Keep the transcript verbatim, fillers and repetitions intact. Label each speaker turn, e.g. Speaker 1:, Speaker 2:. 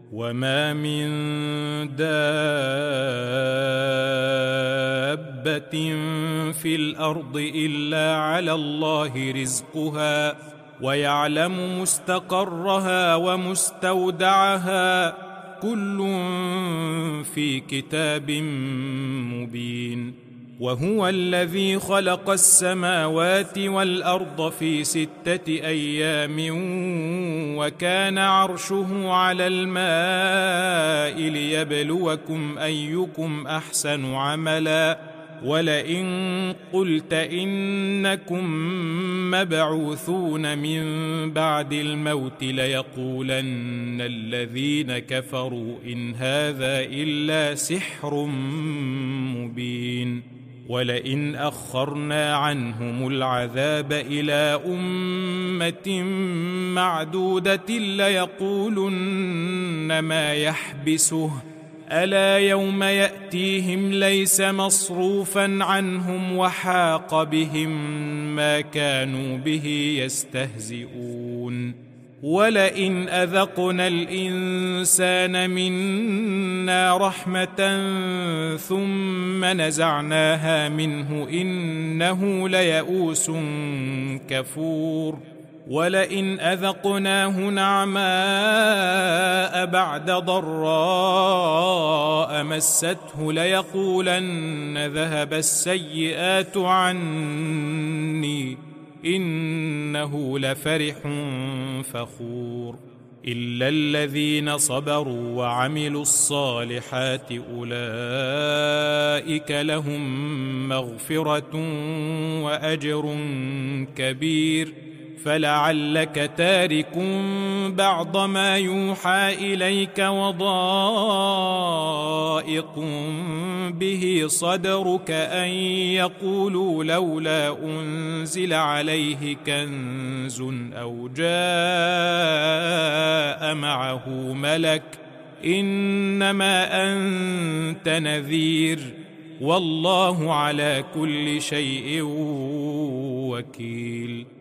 Speaker 1: وما من دابة في الأرض إلا على الله رزقها ويعلم مستقرها ومستودعها كل في كتاب مبين. وهو الذي خلق السماوات والأرض في ستة أيام وكان عرشه على الماء ليبلوكم أيكم أحسن عملا ولئن قلت إنكم مبعوثون من بعد الموت ليقولن الذين كفروا إن هذا إلا سحر مبين. ولئن أخرنا عنهم العذاب إلى أمة معدودة ليقولن ما يحبسه ألا يوم يأتيهم ليس مصروفا عنهم وحاق بهم ما كانوا به يستهزئون. ولئن أذقنا الإنسان منا رحمة ثم نزعناها منه إنه ليئوس كفور. ولئن أذقناه نعماء بعد ضراء مسته ليقولن ذهب السيئات عني إنه لفرح فخور. إلا الذين صبروا وعملوا الصالحات أولئك لهم مغفرة وأجر كبير. فلعلك تارك بعض ما يوحى إليك وضائق به صدرك أن يقولوا لولا أنزل عليه كنز أو جاء معه ملك إنما أنت نذير والله على كل شيء وكيل.